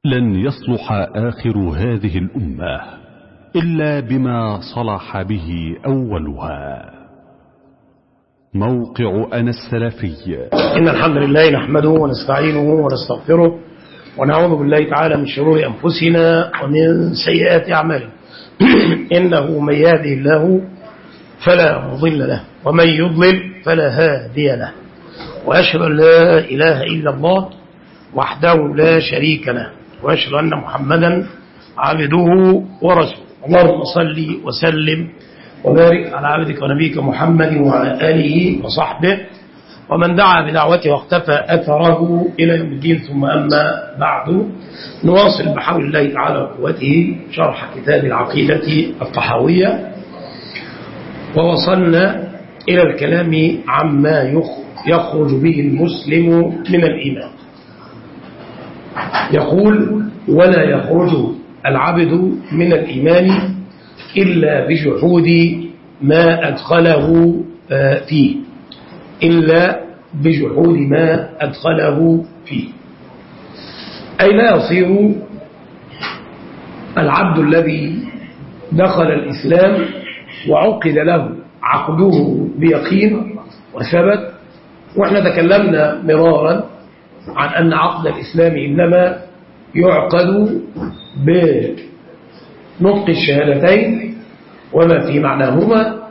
لن يصلح آخر هذه الأمة إلا بما صلح به أولها. موقع أنا السلفي. إن الحمد لله نحمده ونستعينه ونستغفره ونعوذ بالله تعالى من شرور أنفسنا ومن سيئات أعمالنا. إنه من يهده الله فلا مضل له ومن يضلل فلا هادي له، وأشهد أن لا إله إلا الله وحده لا شريك له، وأشهد أن محمدا عبده ورسوله. اللهم صل وسلم وبارك على عبدك ونبيك محمد وعلى آله وصحبه ومن دعا بدعوته واقتفى أثره إلى يوم الدين. ثم أما بعد، نواصل بحول الله تعالى وقوته شرح كتاب العقيدة الطحاوية، ووصلنا إلى الكلام عما يخرج به المسلم من الإيمان. يقول: ولا يخرج العبد من الإيمان إلا بجحود ما أدخله فيه، إلا بجحود ما أدخله فيه، أي لا يصير العبد الذي دخل الإسلام وعقد له عقده بيقين وثبت، وإحنا تكلمنا مرارا عن أن عقد الإسلام إنما يعقد بنطق الشهادتين وما في معناهما،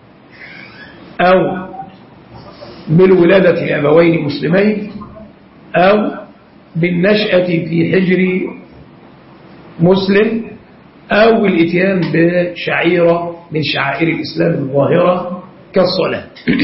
أو بالولادة لأبوين مسلمين، أو بالنشأة في حجر مسلم، أو بالإتيان بشعيرة من شعائر الإسلام الظاهرة كالصلاة.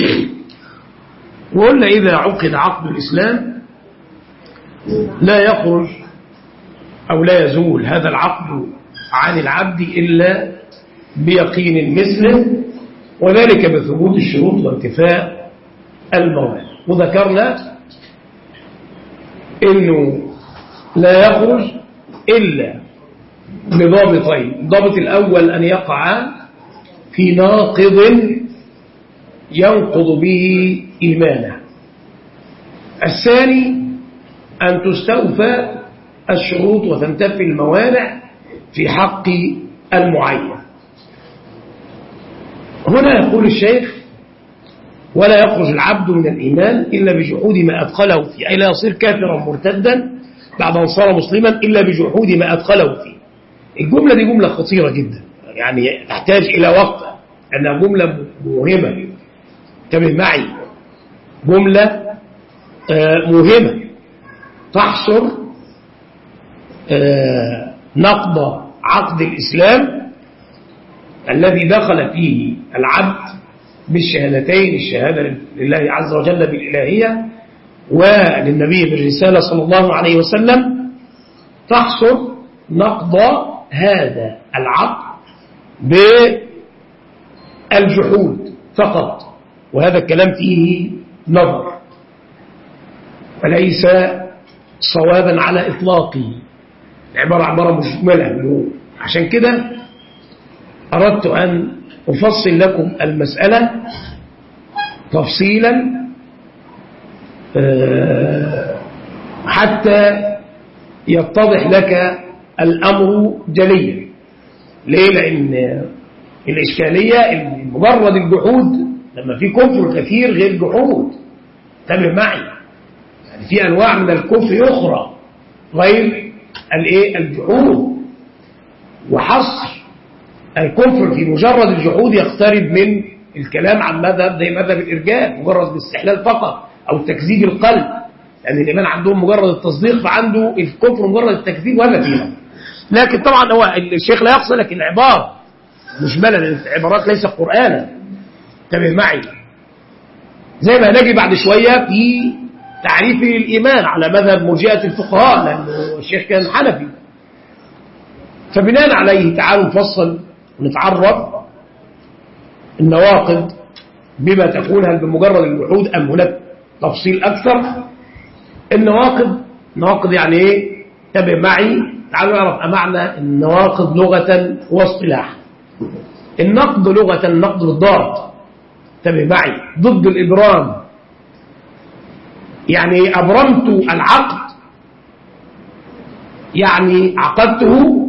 وقلنا إذا عقد عقد الإسلام لا يخرج أو لا يزول هذا العقد عن العبد إلا بيقين مثله، وذلك بثبوت الشروط وانتفاء الموانع. وذكرنا إنه لا يخرج إلا بضابطين: الضابط الأول أن يقع في ناقض ينقض به إيمانه، الثاني أن تستوفى الشروط وتنتفي الموانع في حق المعين. هنا يقول الشيخ: ولا يخرج العبد من الإيمان إلا بجحود ما أدخله فيه، أي لا يصير كافرا مرتدا بعد أن صار مسلما إلا بجحود ما أدخله فيه. الجملة دي جملة خطيرة جدا، يعني تحتاج إلى وقت، أنها جملة مهمة. انتبه معي، جملة مهمة تحصر نقض عقد الإسلام الذي دخل فيه العبد بالشهادتين، الشهادة لله عز وجل بالإلهية وللنبي بالرسالة صلى الله عليه وسلم، تحصر نقض هذا العقد بالجحود فقط. وهذا الكلام فيه نظر وليس صوابا على إطلاقه، عبارة مجملة. عشان كده أردت أن أفصل لكم المسألة تفصيلا حتى يتضح لك الأمر جليا. ليه؟ لأن الإشكالية إن مجرد الجحود لما في كفر كثير غير جحود. انتبه معي، يعني في أنواع من الكفر أخرى غير الجحود، وحصر الكفر في مجرد الجحود يقترب من الكلام عن مذهب زي مذهب الإرجاء، مجرد الاستحلال فقط أو تكذيب القلب، لأن يعني الإيمان عندهم مجرد التصديق، فعنده الكفر مجرد التكذيب ولا فيها. لكن طبعا هو الشيخ لا يقصد، لكن العبارة مجملة، لأن العبارات ليست قرآنا. انتبه معي، زي ما نجي بعد شوية في تعريف الإيمان على مذهب مرجئة الفقهاء، لأن الشيخ كان حنفي. فبناء عليه تعالوا نفصل ونتعرف النواقض بما تكون، هل بمجرد الوحود أم هناك تفصيل أكثر. النواقض يعني إيه؟ انتبه معي، تعالوا نعرف معنى النواقض لغة واصطلاحا. النقض لغة النقض بالضاد، انتبه معي، ضد الإبرام. يعني أبرمت العقد يعني عقدته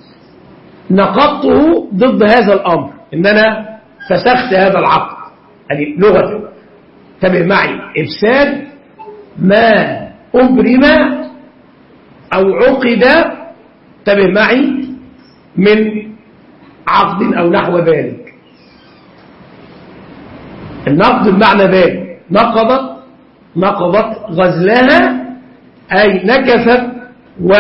نقضته ضد هذا الأمر، إن أنا فسخت هذا العقد. يعني لغة تبع معي إفساد ما أبرم أو عقد تبع معي من عقد أو نحو ذلك. النقض بمعنى ذلك نقضت غزلها، أي نكثت و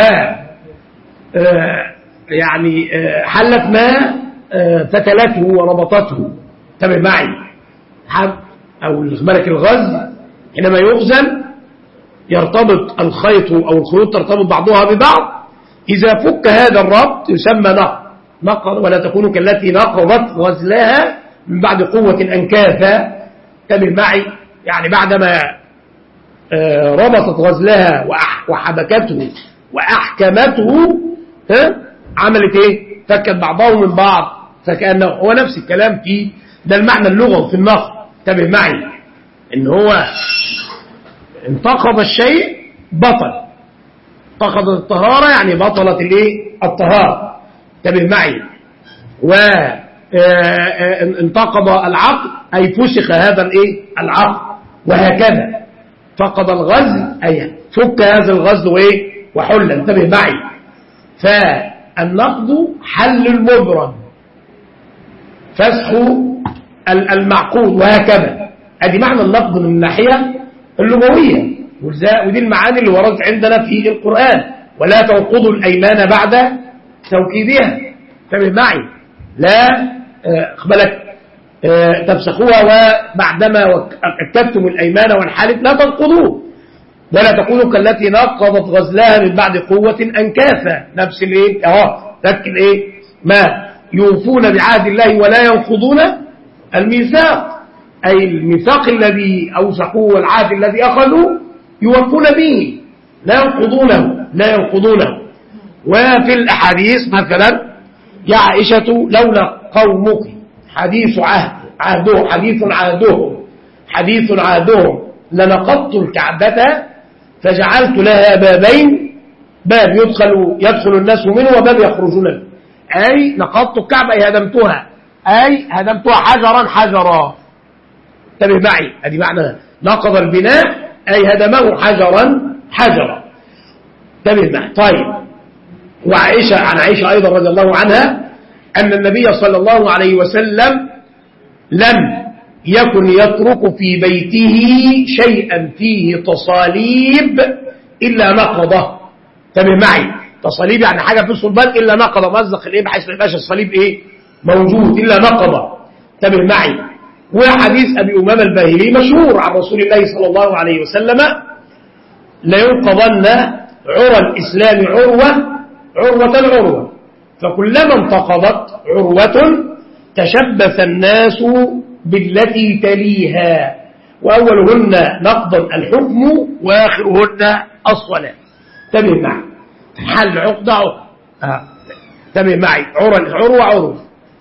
يعني حلت ما فتلته وربطته. تبع معي أو ملك الغزل حينما يغزل يرتبط الخيط أو الخيوط ترتبط بعضها ببعض، إذا فك هذا الربط يسمى نقض. ولا تكون كالتي نقضت غزلها من بعد قوة أنكاثا. تبع معي يعني بعدما ربطت غزلها وحبكته وأحكمته عملت ايه؟ فكت بعضهم من بعض. فكأنه هو نفس الكلام في ده المعنى اللغوي في النقض. تبع معي ان هو انتقض الشيء بطل. انتقضت الطهارة يعني بطلت الايه؟ الطهارة. تبع معي. وانتقض العقد أي فسخ هذا الايه؟ العقد. وهكذا فقد الغزل أي فك هذا الغزل وايه؟ وحل. انتبه معي. فالنقض حل المبرم، فسخ المعقود، وهكذا. ادي معنى النقض من الناحية اللغوية، ودي المعاني اللي وردت عندنا في القرآن. ولا تنقضوا الأيمان بعد توكيدها. انتبه معي. لا اقبلك تفسخوها وبعدما أكدتم الأيمان والحلف لا تنقضوه. ولا تكونوا كالتي نقضت غزلها من بعد قوة أنكاثا. نفس الايه لكن ايه؟ ما يوفون بعهد الله ولا ينقضون الميثاق، أي الميثاق الذي أوثقوه والعهد الذي أخذوا يوفون به، لا ينقضونه. وفي الأحاديث مثلا يا عائشة لولا قومك حديث عهدهم لنقضت الكعبة فجعلت لها بابين، باب يدخل الناس منه وباب يخرجون منه. أي نقضت الكعبة أي هدمتها، حجرا. انتبه معي. هذه معنى نقض البناء أي هدمه حجرا. انتبه معي. طيب. عن عائشة أيضا رضي الله عنها أن النبي صلى الله عليه وسلم لم يكن يترك في بيته شيئا فيه تصاليب إلا نقضه. انتبه معي. تصاليب يعني حاجة في الصلبان إلا نقضه، مزق الإيه بحيث ما يبقاش الصليب إيه موجود إلا نقضه. انتبه معي. وحديث أبي أمامة الباهلي مشهور عن رسول الله صلى الله عليه وسلم لينقضن عرى الإسلام عروة فكلما انتقضت عروة تشبث الناس بالتي تليها، وأولهن نقضا الحكم وآخرهن الصلاة. انتبه معي. حل عقدة انتبه معي. عروة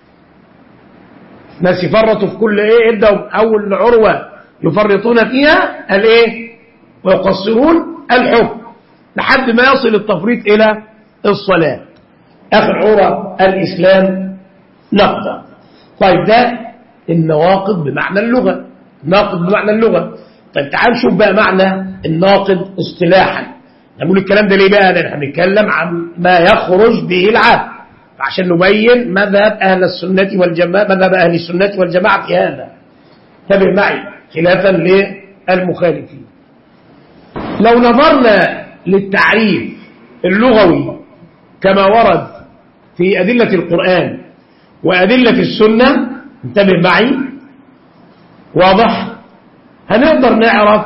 ناس يفرطوا في كل ايه؟ يبدأوا أول عروة يفرطون فيها الايه؟ ويقصرون الحكم لحد ما يصل التفريط إلى الصلاة. آخر عروة الإسلام نقضة. طيب ده النواقض بمعنى اللغة. طيب تعال نشوف بقى معنى الناقض اصطلاحا. نقول الكلام ده ليه بقى؟ لأن احنا بنتكلم عن ما يخرج به العبد عشان نبين مذهب أهل السنة والجماعة في هذا. انتبه معي خلافا للمخالفين. لو نظرنا للتعريف اللغوي كما ورد في أدلة القرآن وأدلة السنة، انتبه معي، واضح، هنقدر نعرف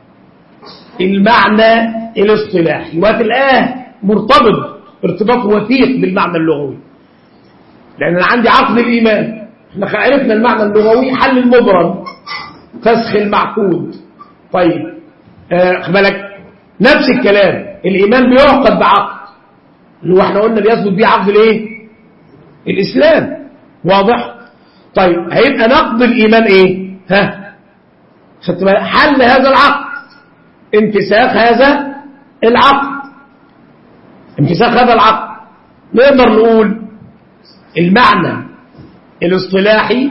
المعنى الاصطلاحي وتلقاه مرتبط ارتباط وثيق بالمعنى اللغوي. لأن أنا عندي عقد الإيمان، احنا عرفنا المعنى اللغوي حل المبرم، فسخ المعقود. طيب بالك نفس الكلام الإيمان بيعقد بعقد اللي احنا قلنا بيثبت بيه عقد الايه؟ الإسلام. واضح؟ طيب هيبقى نقض الإيمان ايه؟ حل هذا العقد، انتساخ هذا العقد. انفساخ هذا العقد. نقدر نقول المعنى الاصطلاحي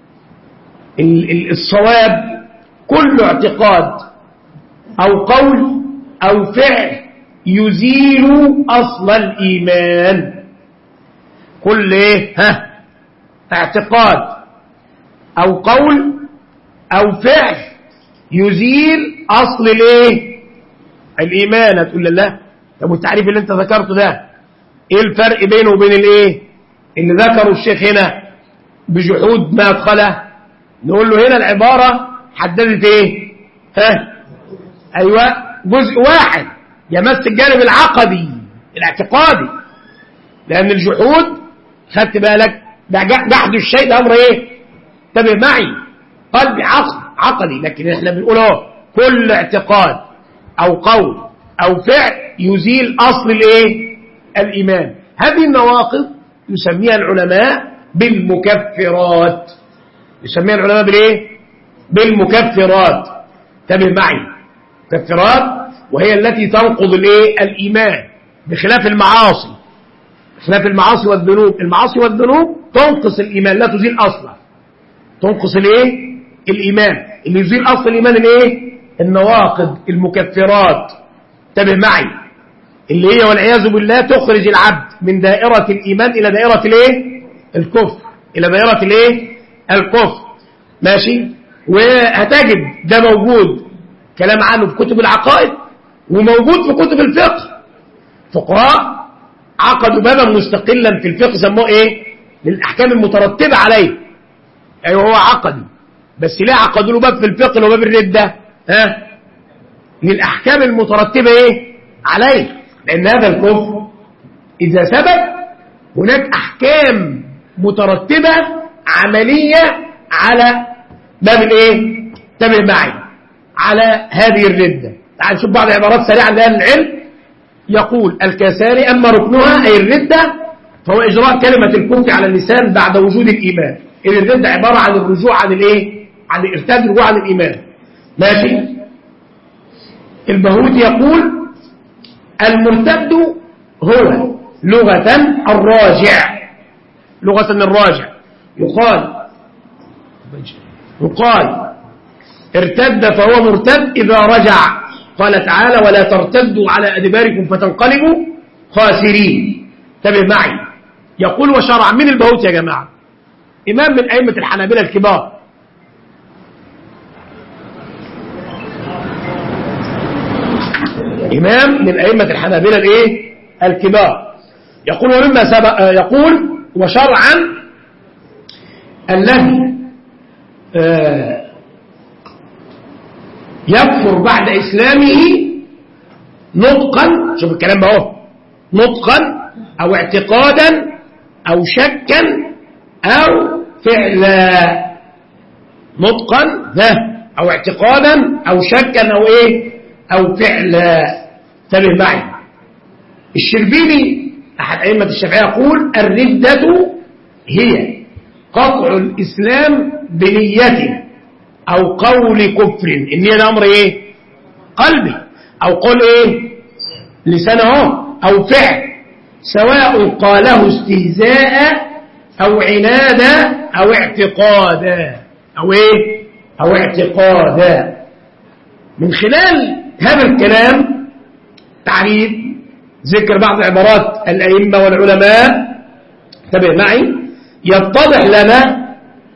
الصواب كل اعتقاد أو قول أو فعل يزيل أصل الإيمان. كل اعتقاد أو قول أو فعل يزيل أصل الإيمان. هتقول لله طب والتعريف اللي انت ذكرته ده ايه الفرق بينه وبين اللي ذكره الشيخ هنا بجحود ما أدخله؟ نقول له هنا العبارة حددت ايوه جزء واحد يمس الجانب العقدي الاعتقادي، لأن الجحود خدت بالك ده جحد الشيء ده أمر انتبه معي قلبي عقدي، لكن احنا بنقول كل اعتقاد أو قول أو فعل يزيل أصل الإيمان. هذه النواقض يسميها العلماء بالمكفرات. يسميها العلماء بالمكفرات. انتبه معي، مكفرات وهي التي تنقض الإيمان بخلاف المعاصي. بخلاف المعاصي والذنوب، المعاصي والذنوب تنقص الإيمان لا تزيل أصلا، تنقص الإيمان. اللي يزيل أصل الإيمان النواقض المكفرات. انتبه معي، اللي هي والعياذ بالله تخرج العبد من دائرة الإيمان إلى دائرة الكفر، إلى دائرة الكفر. ماشي. وهتجد ده موجود كلام عنه في كتب العقائد وموجود في كتب الفقه. فقهاء عقدوا بابا مستقلا في الفقه سموه للأحكام المترتبة عليه. أيوه هو عقدي، بس ليه عقدوا له باب في الفقه اللي هو باب الردة؟ للأحكام المترتبة عليه، لأن هذا الكفر إذا ثبت هناك أحكام مترتبة عملية على باب انتبه معي على هذه الردة. تعال نشوف بعض عبارات سريعة لأهل العلم. يقول الكساني أما ركنها أي الردة فهو إجراء كلمة الكفر على اللسان بعد وجود الإيمان. الردة عبارة عن الرجوع عن عن الارتداد، الرجوع عن الإيمان. ماشي. البهوتي يقول المرتد هو لغة الراجع، لغة الراجع. يقال ارتد فهو مرتد إذا رجع. قال تعالى ولا ترتدوا على أدباركم فتنقلبوا خاسرين. انتبه معي. يقول وشرع من البهوت يا جماعة، إمام من أئمة الحنابلة الكبار، إمام من أئمة الحنابلة الكبار. يقول ومما سبق يقول وشرعا الذي يكفر بعد إسلامه نطقا، شوف الكلام اهو، نطقا أو اعتقادا أو شكا أو فعلا. نطقا أو اعتقادا أو شكا أو أو فعلا. انتبه معي. الشربيني أحد أئمة الشافعية يقول الردة هي قطع الإسلام بنية أو قول كفر. النية ده أمر قلبي أو قول لسانه أو فعل، سواء قاله استهزاء أو عنادا أو اعتقادا أو اعتقادا. من خلال هذا الكلام تعريف ذكر بعض عبارات الأئمة والعلماء، انتبه معي، يتضح لنا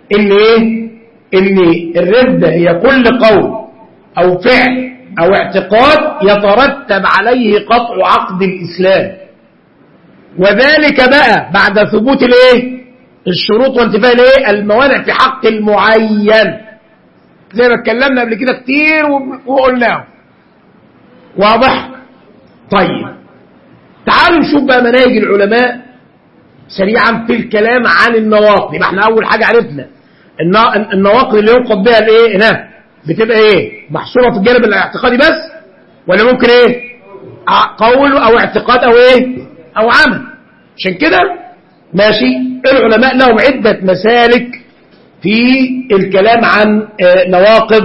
إن الردة هي كل قول أو فعل أو اعتقاد يترتب عليه قطع عقد الإسلام، وذلك بقى بعد ثبوت الشروط وانتفاء الموانع في حق المعين، زي ما اتكلمنا قبل كده كتير وقلناه. واضح؟ طيب تعالوا نشوف بقى مناهج العلماء سريعا في الكلام عن النواقض. يبقى احنا اول حاجه عرفنا النواقض اللي ينقض بها هنا بتبقى محصوره في الجانب الاعتقادي بس، ولا ممكن قول او اعتقاد او عمل. عشان كده ماشي العلماء لهم عده مسالك في الكلام عن نواقض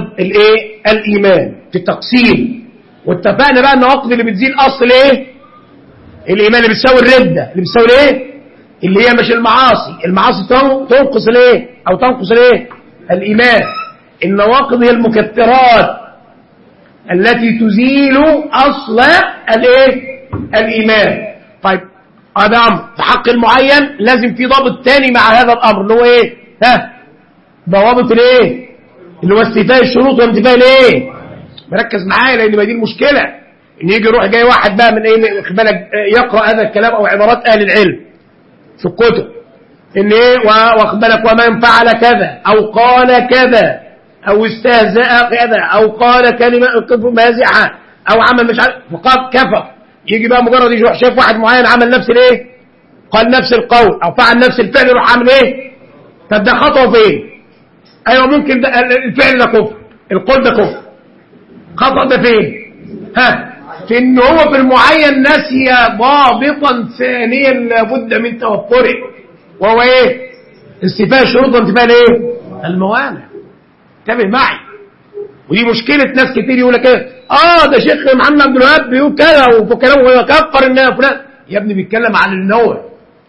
الايمان في التقسيم. واتفقنا بقى النواقض اللي بتزيل اصل الإيمان اللي بتساوي الردة، اللي بتساوي الايه؟ اللي هي مش المعاصي تنقص الايه؟ او تنقص الايه؟ الإيمان. النواقض هي المكفرات التي تزيل أصل الايه؟ الإيمان. طيب هذا أمر في حق المعين، لازم في ضابط تاني مع هذا الأمر اللي هو ايه؟ ضوابط الايه؟ اللي هو استيفاء الشروط وانتفاء الايه؟ مركز معايا، لان ما دي المشكله، ان يجي يروح جاي واحد بقى من ايه، خد بالك، يقرا هذا الكلام او عبارات اهل العلم في الكتب، ان ايه، واخد بالك، ومن فعل كذا او قال كذا او استهزأ كذا او قال كلمه مازحه او عمل مش عارف فقد كفر. يجي بقى مجرد يروح شاف واحد معين عمل نفس الايه، قال نفس القول او فعل نفس الفعل، يروح عامل ايه؟ طب ده خطأ فين؟ ايوه ممكن ده الفعل ده كفر، القول ده كفر، خطأ ده فين؟ في ان هو في المعين نسي ضابطا ثانيا لابد من توفره، وهو ايه؟ استيفاء الشروط وانتفاء الايه؟ الموانع. انتبه معي، ودي مشكلة ناس كتير يقول لك ايه، ده شيخ محمد عبد الوهاب بيقول كذا وفي كلامه يكفر ان فلان. يا ابني بيتكلم عن النوع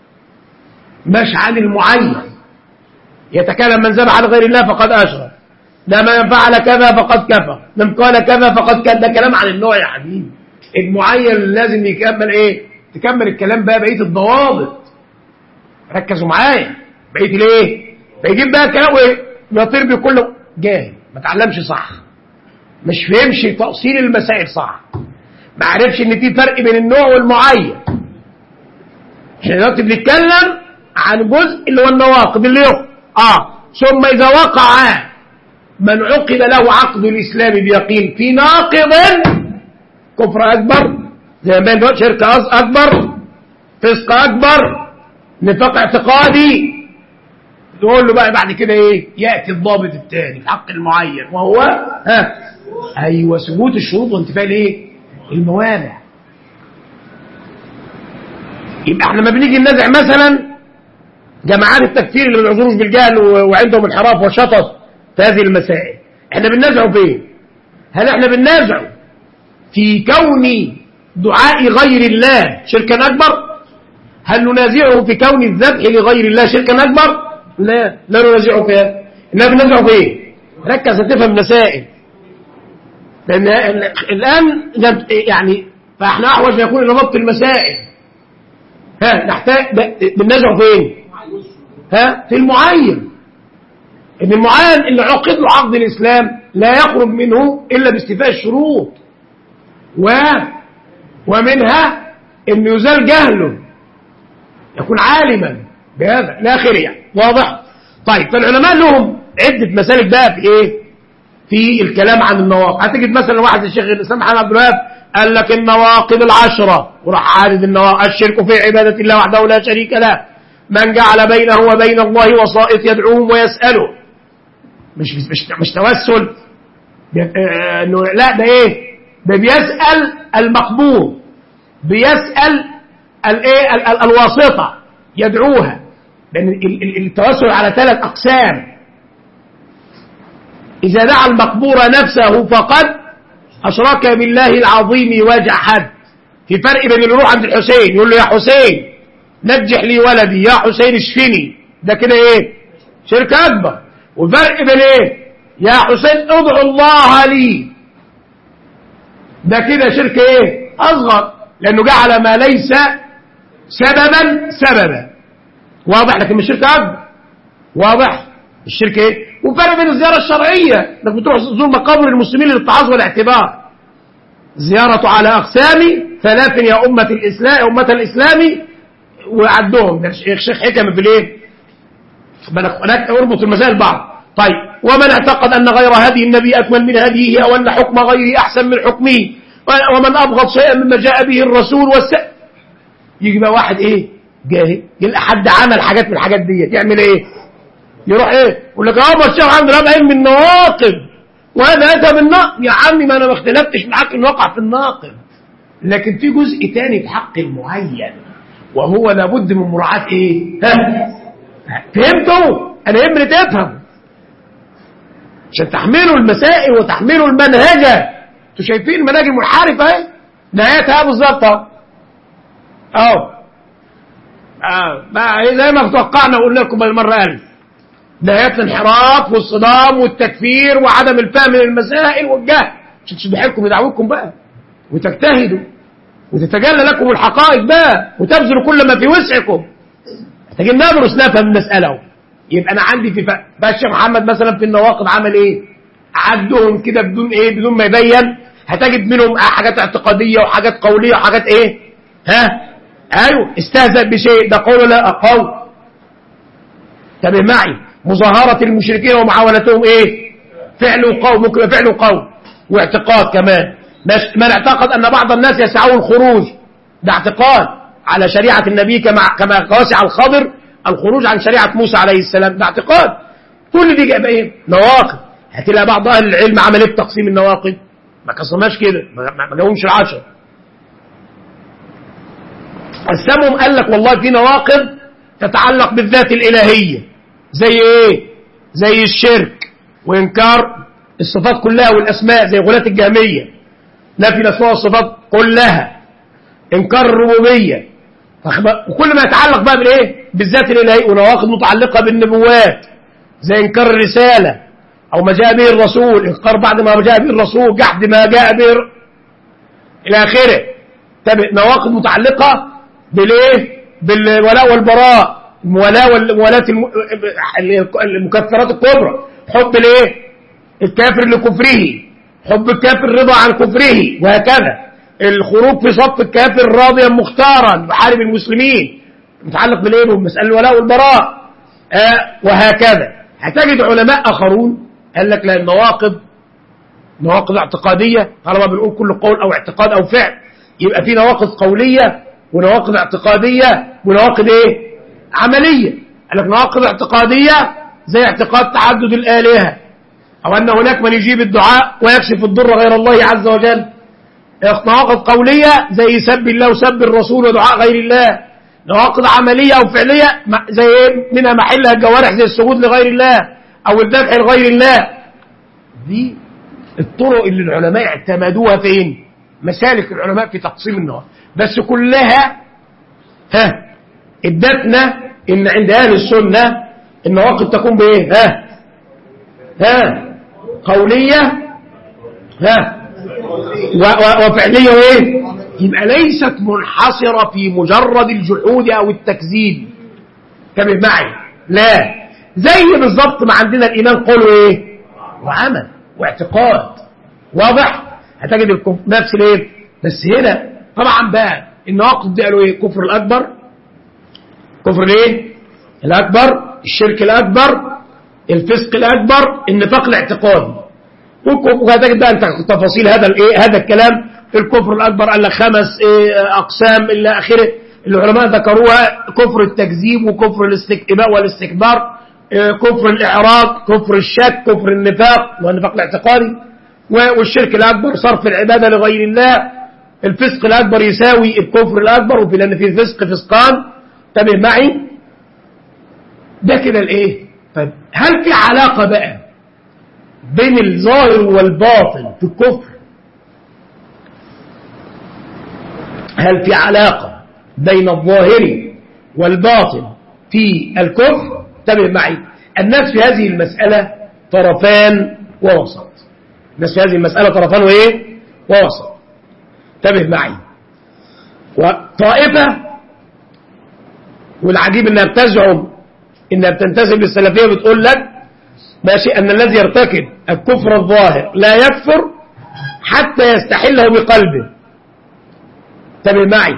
مش عن المعين. يتكلم من ذبح على غير الله فقد أشرك، ده من فعل كذا فقد كفر، من قال كذا فقد كذب. ده كلام عن النوع يا حبيبي. المعين لازم يكمل ايه؟ تكمل الكلام بقى بقيه الضوابط. ركزوا معايا، بقيه الايه؟ بيجيب بقى كلام ايه؟ يطير بكل جاهل، ما تعلمش صح، مش فهمش تأصيل المسائل صح، ما عرفش ان في فرق بين النوع والمعين. احنا دلوقتي بنتكلم عن جزء اللي هو النواقض اللي هو ثم إذا وقع من عقد له عقد الإسلام بيقين في ناقض، كفر أكبر زي ما بين شرك أكبر، فسق أكبر، نفاق اعتقادي، نقول له بقى بعد كده ايه؟ يأتي الضابط الثاني في حق المعين، وهو ايوه ثبوت الشروط وانتفاء الايه؟ الموانع. يبقى احنا لما بنيجي ننازع مثلا جماعات التكفير اللي ما بيعذروش بالجهل وعندهم انحراف وشطط في هذه المسائل، احنا بننازعه فين؟ هل احنا بننازعه في كون دعاء غير الله شركا اكبر؟ هل ننازعه في كون الذبح لغير الله شركا اكبر؟ لا ننازعه في هذا. انما بننازعه في ايه؟ ركز هتفهم مسائل، لان الان يعني فاحنا احوج ما يكون الى ضبط المسائل. نحتاج بننازعه فين؟ في المعين. ان المعين اللي عقد له عقد الاسلام لا يخرج منه الا باستيفاء الشروط، ومنها ان يزال جهله، يكون عالما بهذا لا خير يعني. واضح؟ طيب فالعلماء لهم عده مسالك بقى في ايه؟ في الكلام عن النواقض. هتجد مثلا واحد الشيخ الاسلام محمد عبد الوهاب قال لك النواقض العشره، وراح عارض النواقض: الشرك في عباده الله وحده لا شريك له، من جعل بينه وبين الله وسائط يدعوهم ويسأله. مش توسل، لا ده ايه؟ ده بيسأل المقبول، بيسأل الايه؟ الواسطة يدعوها. لأن التوسل على 3 أقسام: إذا دعا المقبور نفسه فقد أشرك بالله العظيم وجحد. في فرق بين اللي يروح عند الحسين يقول له يا حسين نجح لي ولدي، يا حسين اشفني، ده كده ايه؟ شرك اكبر. وفرق بين ايه؟ يا حسين ادعو الله لي، ده كده شرك ايه؟ اصغر، لانه جعل ما ليس سببا. واضح؟ لكن مش شرك اكبر. واضح؟ الشرك ايه؟ وفرق بين الزياره الشرعيه، انك بتروح تزور مقابر المسلمين للاتعاظ والاعتبار. زيارة على اقسام 3 يا امه الاسلام وعدهم. ده الشيخ حكم في الايه؟ اربط المسائل بعض. طيب ومن اعتقد ان غير هدي النبي اكمل من هديه، او ان حكم غيره احسن من حكمه، ومن ابغض شيئا مما جاء به الرسول يجي بقى واحد ايه؟ جاهل، يلقى حد عمل حاجات من الحاجات دي، يعمل ايه؟ يروح ايه؟ يقول لك الشيخ محمد عبد الوهاب من النواقض وهذا اتى بالنقض. يا عمي ما انا ما اختلفتش معاك انه وقع في الناقض، لكن في جزء تاني في حق المعين، وهو لابد من مراعاة ايه؟ فهمتوا؟ انا يهمني تفهم عشان تحملوا المسائل وتحملوا المنهجة. انتوا شايفين المناهج المنحرفة اهي، نهايتها بالظبط زي ما توقعنا وقلنا لكم المرة 1000 نهاية الانحراف والصدام والتكفير وعدم الفهم للمسائل والجهل. عشان تشدوا حيلكم يدعوكم بقى وتجتهدوا وتتجلى لكم الحقائق بقى وتبذلوا كل ما في وسعكم. محتاجين ندرس نفهم المسألة. يبقى أنا عندي في باشا محمد مثلا في النواقض عمل إيه؟ عدهم كده بدون ما يبين. هتجد منهم حاجات اعتقادية وحاجات قولية وحاجات إيه؟ أيوه استهزأ بشيء ده قول لا قول. تابع معي. مظاهرة المشركين ومعاونتهم إيه؟ فعل وقول. ممكن يبقى فعل وقول واعتقاد كمان. من اعتقد أن بعض الناس يسعون الخروج ده اعتقاد على شريعة النبي كما وسع الخضر الخروج عن شريعة موسى عليه السلام ده اعتقاد. كل دي جاء ايه؟ نواقض. هتلاقي بعض أهل العلم عمل ايه بتقسيم النواقض؟ ما قسمهاش كده، ما جاوهمش 10. قسمهم قال لك والله في نواقض تتعلق بالذات الإلهية زي ايه؟ زي الشرك وإنكار الصفات كلها والأسماء زي غلاة الجهمية، نفي الأسماء والصفات كلها، إنكار الربوبية، وكل ما يتعلق بقى بالايه؟ بالذات الإلهية. ونواقض متعلقة بالنبوات زي إنكار الرسالة أو ما جاء به الرسول، إنكار بعد ما جاء به الرسول، جحد ما جاء به إلى آخره. نواقض متعلقة بالايه؟ بالولاء والبراء، المولاة المكفرات الكبرى، حب الايه؟ الكافر لكفره، حب الكافر رضا عن كفره، وهكذا. الخروج في صف الكافر راضيا مختارا يحارب المسلمين متعلق بالايه؟ بمسألة الولاء والبراء، وهكذا. هتجد علماء آخرون قال لك لا، النواقض نواقض اعتقادية. طالما بنقول كل قول أو اعتقاد أو فعل يبقى في نواقض قولية ونواقض اعتقادية ونواقض ايه؟ عملية. قال لك نواقض اعتقادية زي اعتقاد تعدد الآلهة أو أن هناك من يجيب الدعاء ويكشف الضر غير الله عز وجل. نواقض قولية زي سب الله وسب الرسول ودعاء غير الله. نواقض عملية أو فعلية زي منها محلها الجوارح زي السجود لغير الله أو الذبح لغير الله. دي الطرق اللي العلماء اعتمدوها فين؟ مسالك العلماء في تقسيم النواقض. بس كلها ادتنا ان عند اهل السنة النواقض تكون بايه؟ قولية وفعلية وايه؟ يبقى ليست منحصرة في مجرد الجحود او التكذيب. انتبه معي، لا، زي بالظبط ما عندنا الايمان قول وايه؟ وعمل واعتقاد. واضح؟ هتجد نفس الايه؟ بس هنا طبعا بقى النواقض دي قالوا ايه؟ كفر الاكبر، كفر الايه؟ الاكبر، الشرك الاكبر، الفسق الاكبر، النفاق الاعتقادي. وهتجد بقى انت تفاصيل هذا الايه؟ هذا الكلام. الكفر الاكبر قال لك 5 اقسام الى اخره. العلماء ذكروها: كفر التكذيب وكفر الاستكبار والاستكبار، كفر الاعراض، كفر الشك، كفر النفاق والنفاق الاعتقادي، والشرك الاكبر صرف العباده لغير الله. الفسق الاكبر يساوي الكفر الاكبر، وفي لان في فسق فسقان. انتبه معي، ده كده الايه؟ طيب هل في علاقه بقى بين الظاهر والباطن في الكفر؟ هل في علاقه بين الظاهر والباطن في الكفر؟ انتبه معي، الناس في هذه المساله طرفان ووسط. الناس في هذه المساله طرفان وايه؟ ووسط. انتبه معي. وطائفة، والعجيب انها بتزعم انها بتنتسب للسلفية، بتقول لك ماشي ان الذي يرتكب الكفر الظاهر لا يكفر حتى يستحله بقلبه. انتبه معي،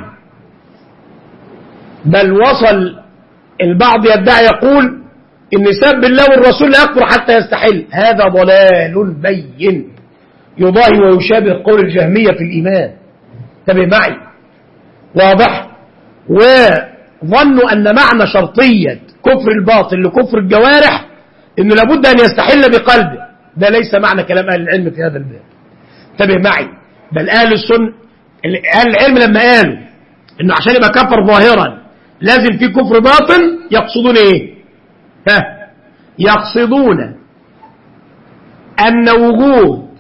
بل وصل البعض يدعي يقول ان سب الله والرسول لا يكفر حتى يستحل. هذا ضلال بين يضاهي ويشابه قول الجهمية في الإيمان. انتبه معي، واضح؟ وظنوا أن معنى شرطية كفر الباطل لكفر الجوارح إنه لابد أن يستحل بقلبه. ده ليس معنى كلام أهل العلم في هذا الباب. انتبه معي، بل أهل السنة أهل العلم لما قالوا إنه عشان يبقى كفر ظاهرا لازم في كفر باطن، يقصدون إيه؟ يقصدون أن وجود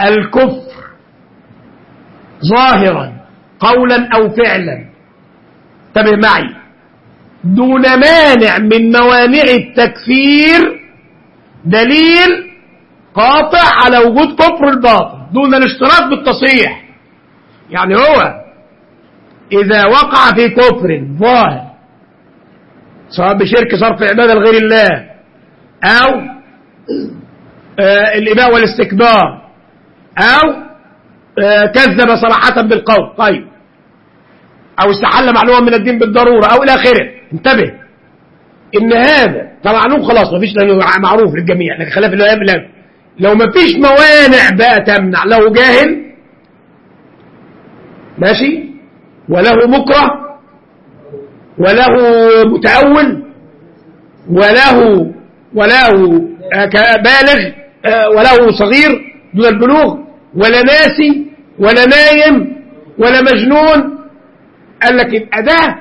الكفر ظاهرا قولا أو فعلا انتبه معي، دون مانع من موانع التكفير دليل قاطع على وجود كفر الباطن دون الاشتراط بالتصحيح. يعني هو إذا وقع في كفر ظاهر سواء بشرك صرف عبادة لغير الله أو الإباء والاستكبار أو كذب صراحة بالقول، طيب، أو استحل معلومة من الدين بالضرورة أو إلى آخره، انتبه إن هذا معلوم خلاص ما فيش معروف للجميع، لكن خلاف الأيام لو ما فيش موانع بقى تمنع، له جاهل ماشي وله مكره وله متأول وله بالغ وله صغير دون البلوغ ولا ناسي ولا نايم ولا مجنون، قال لك يبقى ده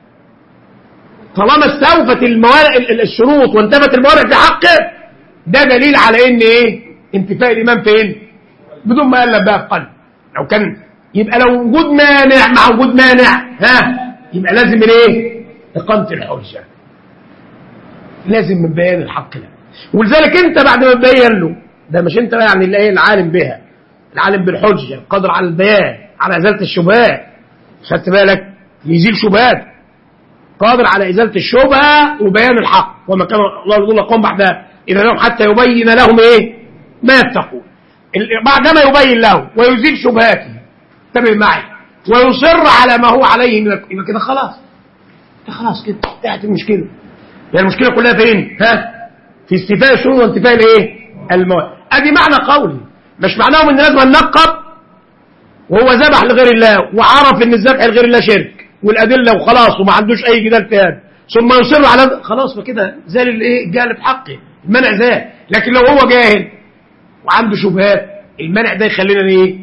طالما استوفت الشروط وانتفت الموانع في حقه ده دليل على ان ايه انتفاء الايمان فين بدون ما قلب بقى في قلب. لو كان يبقى لو وجود مانع مع وجود مانع يبقى لازم الايه اقامه الحجه، لازم من بيان الحق له. ولذلك انت بعد ما تبين له ده مش انت يعني الايه العالم بها، العالم بالحجه القادر على البيان على ازاله الشبهات، خدت بالك يزيل شبهات، قادر على ازاله الشبهه وبيان الحق، وما كان الله يقول لقوم بعد اذا لهم حتى يبين لهم ايه ما يتقون، بعدما يبين له ويزيل شبهاته انتبه معي ويصر على ما هو عليه من يبقى كده خلاص كده انتهت المشكله. يعني المشكله كلها فين؟ في استيفاء الشروط وانتفاء الايه الموانع. ادي معنى قولي، مش معناه ان لازم ننقب وهو ذبح لغير الله وعرف ان الذبح لغير الله شرك والادله وخلاص وما عندوش اي جدال في هذا ثم يصر على خلاص فكده زال الايه الجهل في حقه، المنع زال. لكن لو هو جاهل وعنده شبهات المنع ده يخلينا ايه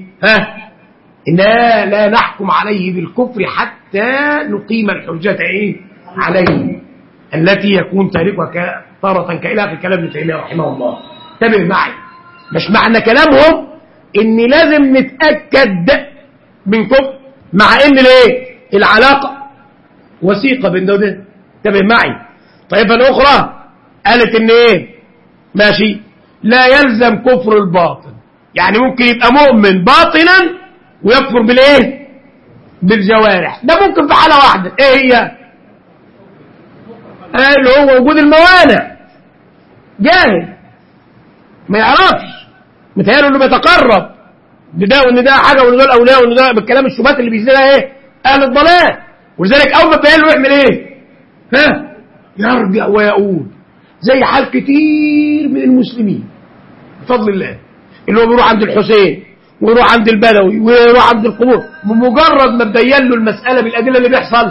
لا نحكم عليه بالكفر حتى نقيم الحجة ايه عليه التي يكون تاركها تارة كإله في كلام ابن تيمية رحمه الله. انتبه معي، مش معنى كلامهم ان لازم نتأكد من كفر مع ان الايه العلاقة وثيقة بين ده وده. انتبه معي. طيب الاخرى قالت ان ايه ماشي لا يلزم كفر الباطن، يعني ممكن يبقى مؤمن باطنا ويكفر بالايه بالجوارح، ده ممكن في حالة واحدة ايه هي اللي هو وجود الموانع، جاهل ما يعرفش متهيأله انه بيتقرب بده وان ده حاجه وان ده الاولياء وان ده بالكلام الشبهات اللي بيزيدها ايه اهل الضلال. ولذلك اول ما بيان له يعمل ايه يرجع ويقول زي حال كتير من المسلمين بفضل الله اللي هو بيروح عند الحسين ويروح عند البدوي ويروح عند القبور بمجرد ما تبين له المساله بالادله اللي بيحصل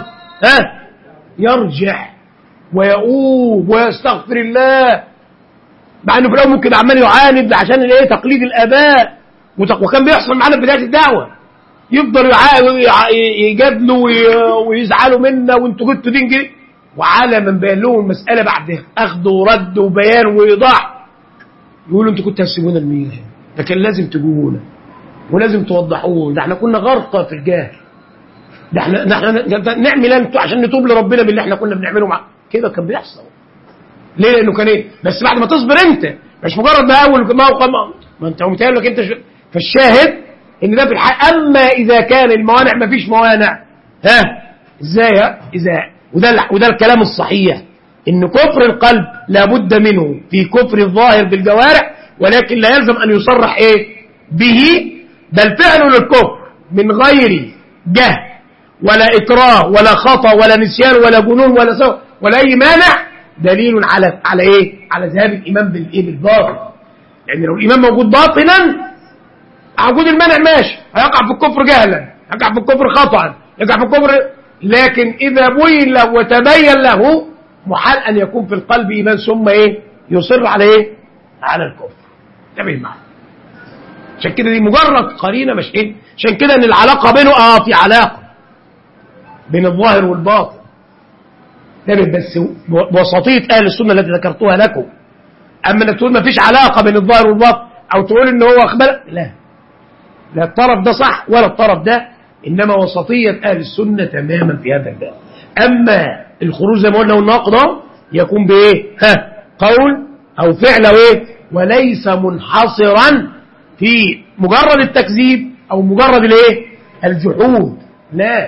يرجع ويؤوب ويستغفر الله، مع انه في الاول ممكن عمال يعاند عشان الايه تقليد الاباء وكان بيحصل معانا في بدايه الدعوه يفضل يجادلوا ويزعلوا منا وانتوا جبتوا دين جديد، وعلى من بين لهم المساله بعد اخذ ورد وبيان وايضاح يقولوا انتوا كنتوا هتسيبونا المياه، ده كان لازم تجوبونا ولازم توضحوه، ده احنا كنا غرقه في الجهل، ده احنا نعمل انتوا عشان نتوب لربنا باللي احنا كنا بنعمله مع كده. كان بيحصل ليه؟ لانه كان ايه بس بعد ما تصبر انت، مش مجرد ما اول ما انت متهيأ لك انت فالشاهد ان ده في الحق. اما اذا كان الموانع ما فيش موانع ازاي وده الكلام الصحيح ان كفر القلب لابد منه في كفر الظاهر بالجوارح، ولكن لا يلزم ان يصرح ايه به، بل فعله للكفر من غير جهل ولا اكراه ولا خطأ ولا نسيان ولا جنون ولا اي مانع دليل على ايه على ذهاب الايمان بالايه بالباطل. لان لو الايمان موجود باطلا وجود المانع ماشي هيقع في الكفر جهلا، يقع في الكفر خطأ، يقع في الكفر، لكن اذا بين له وتبين له محال ان يكون في القلب ايمان ثم ايه يصر على ايه على الكفر. انتبه معي، عشان كده دي مجرد قرينه مش ايه، عشان كده ان العلاقه بينه في علاقه بين الظاهر والباطن، بس بوسطيه اهل السنه التي ذكرتها لكم. اما انك تقول ما فيش علاقه بين الظاهر والباطن او تقول ان هو اخبار، لا الطرف ده صح ولا الطرف ده، انما وسطيه اهل السنه تماما في هذا الباب. أما الخروج زي ما قلنا والنقض يكون بإيه؟ قول أو فعل أو إيه؟ وليس منحصرا في مجرد التكذيب أو مجرد الإيه؟ الجحود. لا،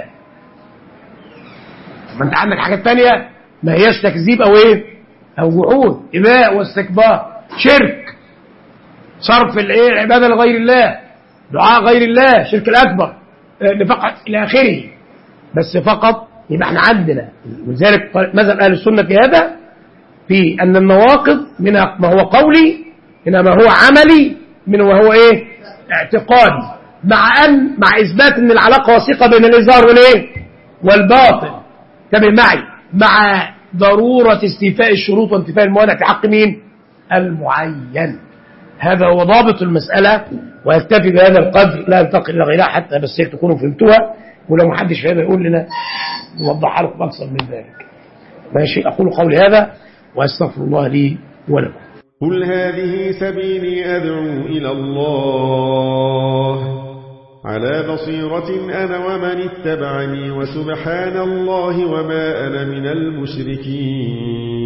ما أنت عندك حاجات تانية ما هيش تكذيب أو إيه؟ أو جحود، إباء واستكبار، شرك، صرف الإيه؟ العبادة لغير الله، دعاء غير الله، شرك الأكبر، فقط إلى آخره. بس فقط يبقى احنا عندنا، ولذلك مذهب أهل السنة في هذا، في أن النواقض منها ما هو قولي، منها ما هو عملي، منها ما هو إيه؟ اعتقادي، مع إثبات أن العلاقة وثيقة بين الإظهار والإيه؟ والباطن. انتبه معي، مع ضرورة استيفاء الشروط وانتفاء الموانع في حق مين؟ المعين. هذا هو ضابط المسألة، ويكتفي بهذا القدر، لا ينتقل إلى غيرها حتى بس تكونوا فهمتوها، ولو ما حدش فاهم يقول لنا نوضحها لكم أكثر من ذلك. ماشي، أقول قولي هذا وأستغفر الله لي ولكم. قل هذه سبيلي أدعو إلى الله على بصيرة أنا ومن اتبعني وسبحان الله وما أنا من المشركين.